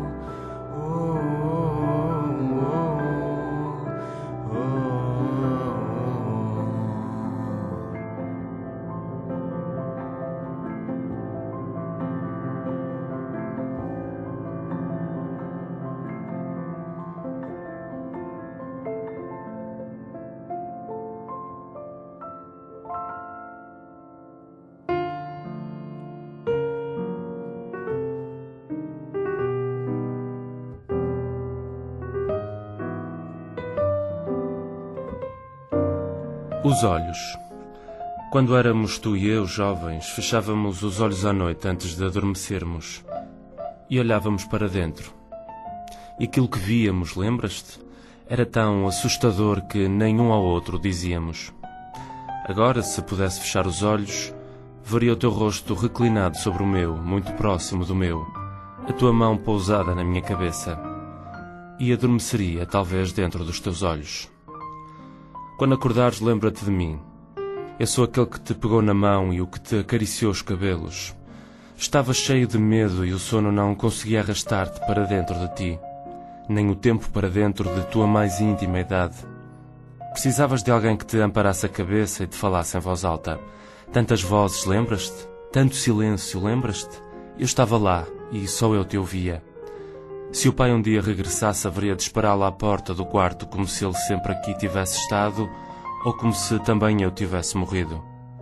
Os olhos. Quando éramos tu e eu, jovens, fechávamos os olhos à noite antes de adormecermos e olhávamos para dentro. E aquilo que víamos, lembras-te? Era tão assustador que nenhum ao outro dizíamos. Agora, se pudesse fechar os olhos, veria o teu rosto reclinado sobre o meu, muito próximo do meu, a tua mão pousada na minha cabeça, e adormeceria, talvez, dentro dos teus olhos. Quando acordares, lembra-te de mim. Eu sou aquele que te pegou na mão e o que te acariciou os cabelos. Estava cheio de medo e o sono não conseguia arrastar-te para dentro de ti, nem o tempo para dentro de tua mais íntima idade. Precisavas de alguém que te amparasse a cabeça e te falasse em voz alta. Tantas vozes, lembras-te? Tanto silêncio, lembras-te? Eu estava lá e só eu te ouvia. Se o pai um dia regressasse, haveria de esperá-lo à porta do quarto como se ele sempre aqui tivesse estado ou como se também eu tivesse morrido.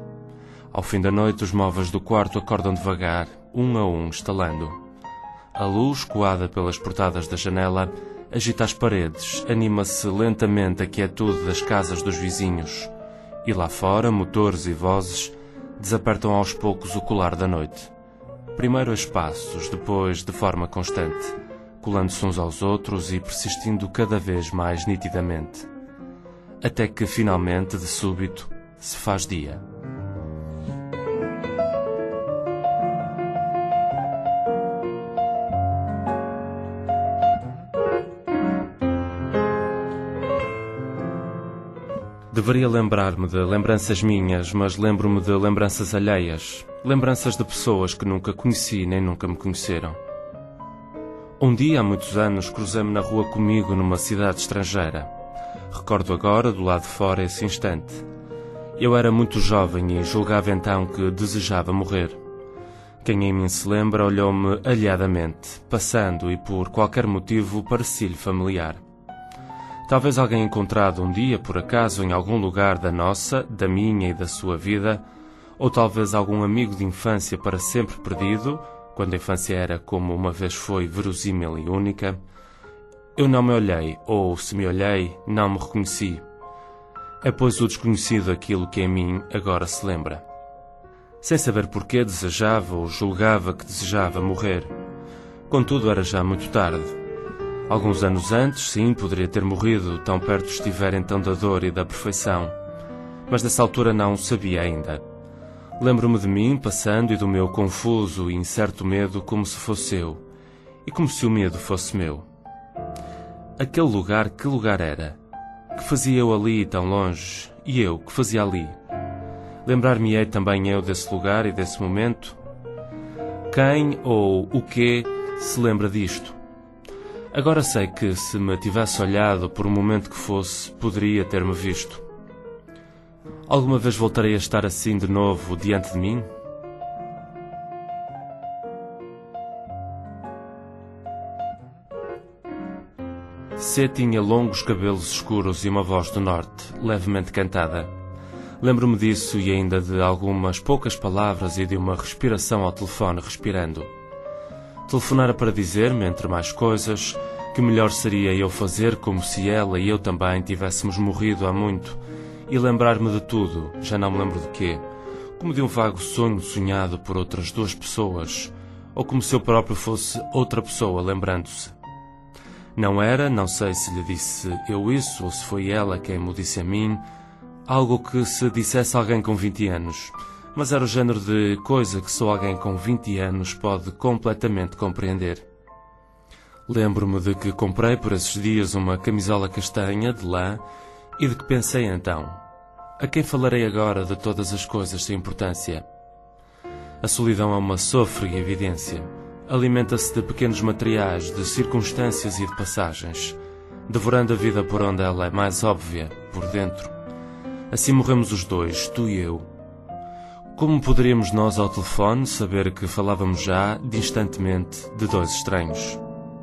Ao fim da noite, os móveis do quarto acordam devagar, um a um, estalando. A luz, coada pelas portadas da janela, agita as paredes, anima-se lentamente a quietude das casas dos vizinhos. E lá fora, motores e vozes desapertam aos poucos o colar da noite. Primeiro a espaços, depois de forma constante, colando-se uns aos outros e persistindo cada vez mais nitidamente, até que, finalmente, de súbito, se faz dia. Deveria lembrar-me de lembranças minhas, mas lembro-me de lembranças alheias, lembranças de pessoas que nunca conheci nem nunca me conheceram. Um dia, há muitos anos, cruzei-me na rua comigo numa cidade estrangeira. Recordo agora, do lado de fora, esse instante. Eu era muito jovem e julgava então que desejava morrer. Quem em mim se lembra olhou-me alheadamente, passando e por qualquer motivo parecia-lhe familiar. Talvez alguém encontrado um dia, por acaso, em algum lugar da nossa, da minha e da sua vida, ou talvez algum amigo de infância para sempre perdido, quando a infância era, como uma vez foi, verosímil e única. Eu não me olhei, ou, se me olhei, não me reconheci. É, pois, o desconhecido aquilo que em mim agora se lembra. Sem saber porquê, desejava ou julgava que desejava morrer. Contudo, era já muito tarde. Alguns anos antes, sim, poderia ter morrido, tão perto estiver então da dor e da perfeição. Mas nessa altura não o sabia ainda. Lembro-me de mim passando e do meu confuso e incerto medo como se fosse eu, e como se o medo fosse meu. Aquele lugar, que lugar era? Que fazia eu ali tão longe? E eu, que fazia ali? Lembrar-me-ei também eu desse lugar e desse momento? Quem ou o quê se lembra disto? Agora sei que, se me tivesse olhado por um momento que fosse, poderia ter-me visto. Alguma vez voltarei a estar assim de novo diante de mim? C tinha longos cabelos escuros e uma voz do norte, levemente cantada. Lembro-me disso e ainda de algumas poucas palavras e de uma respiração ao telefone, respirando. Telefonara para dizer-me, entre mais coisas, que melhor seria eu fazer como se ela e eu também tivéssemos morrido há muito, e lembrar-me de tudo, já não me lembro de quê, como de um vago sonho sonhado por outras duas pessoas, ou como se eu próprio fosse outra pessoa lembrando-se. Não era, não sei se lhe disse eu isso, ou se foi ela quem me disse a mim, algo que se dissesse alguém com vinte anos, mas era o género de coisa que só alguém com vinte anos pode completamente compreender. Lembro-me de que comprei por esses dias uma camisola castanha de lã e de que pensei então, a quem falarei agora de todas as coisas sem importância? A solidão é uma sôfrega evidência. Alimenta-se de pequenos materiais, de circunstâncias e de passagens, devorando a vida por onde ela é mais óbvia, por dentro. Assim morremos os dois, tu e eu. Como poderíamos nós ao telefone saber que falávamos já, distantemente, de dois estranhos?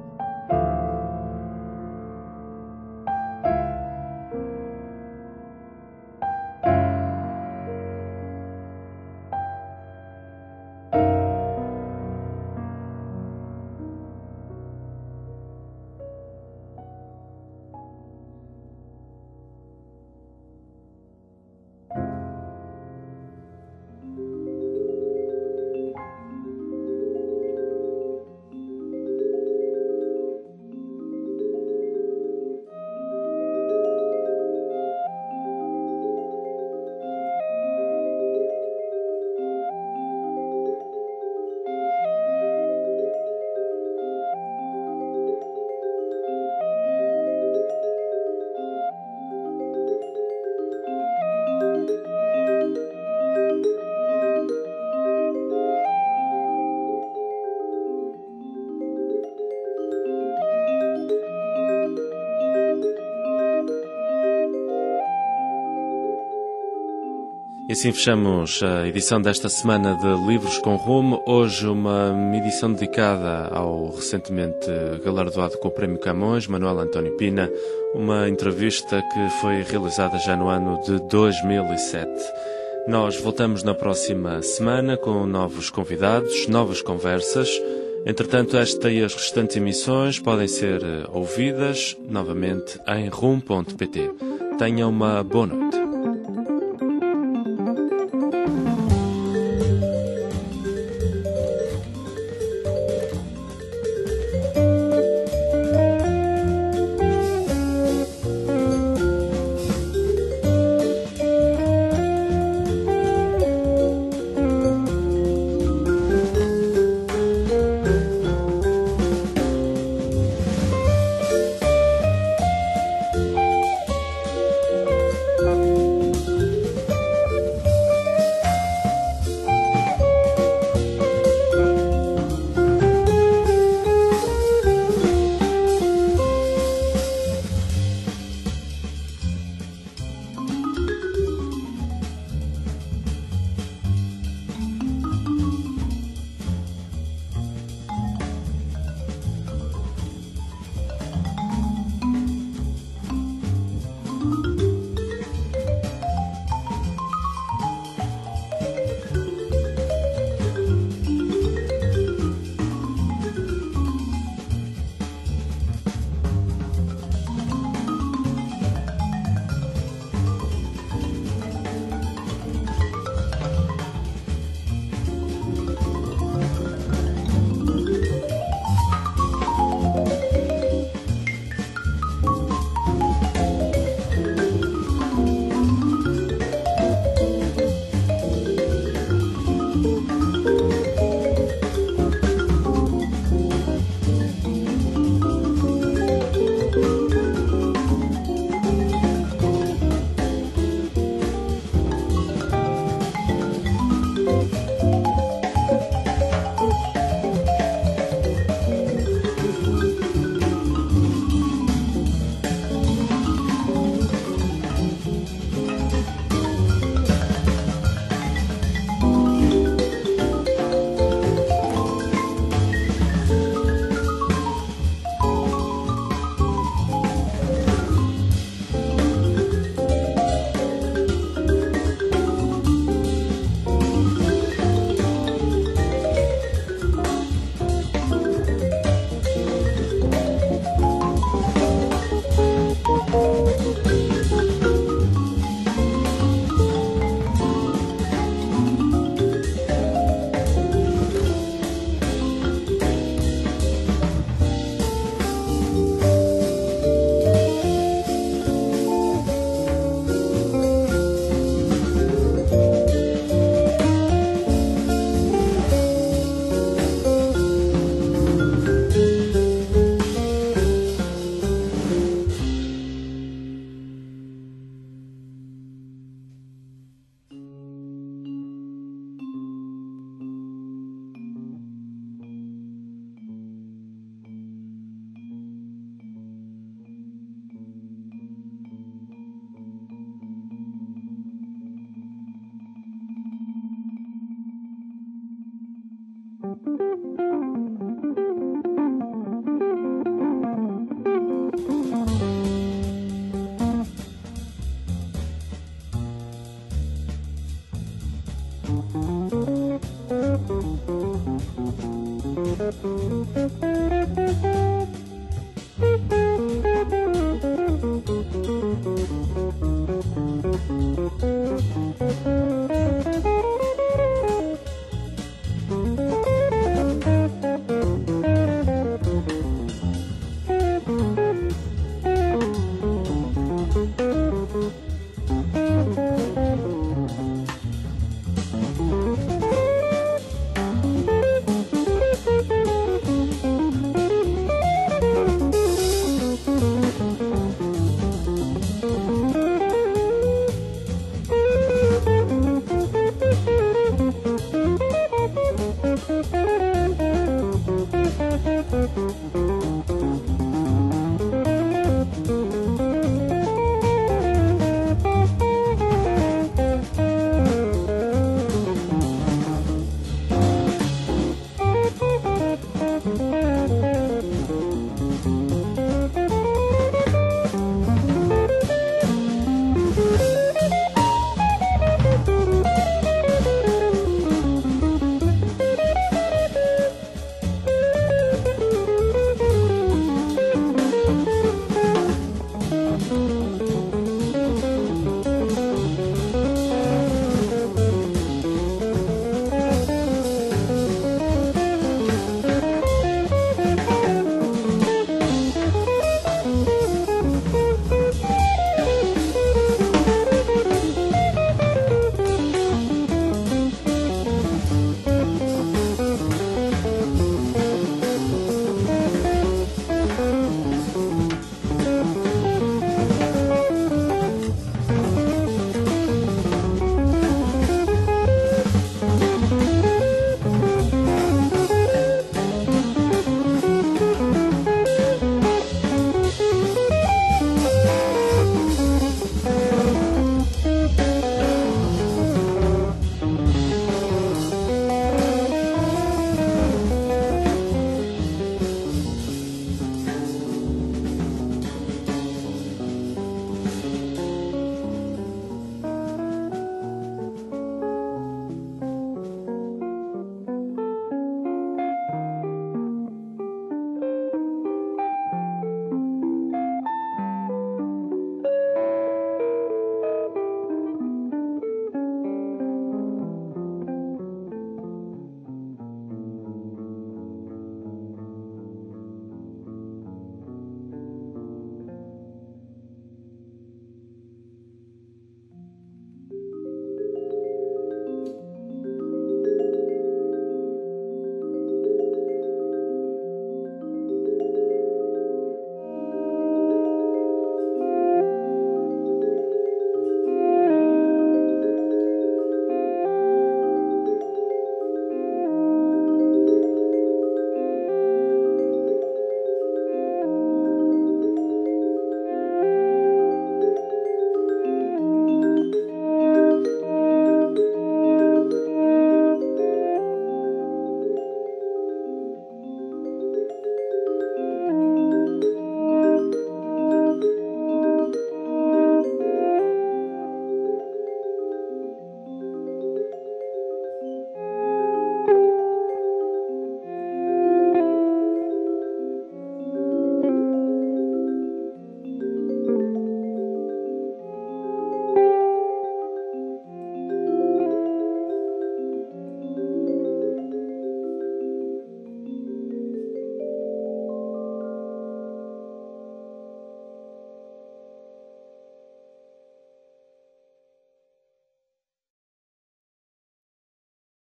E assim fechamos a edição desta semana de Livros com Rumo. Hoje uma edição dedicada ao recentemente galardoado com o Prémio Camões, Manuel António Pina, uma entrevista que foi realizada já no ano de dois mil e sete. Nós voltamos na próxima semana com novos convidados, novas conversas. Entretanto, esta e as restantes emissões podem ser ouvidas novamente em rum ponto pt. Tenham uma boa noite.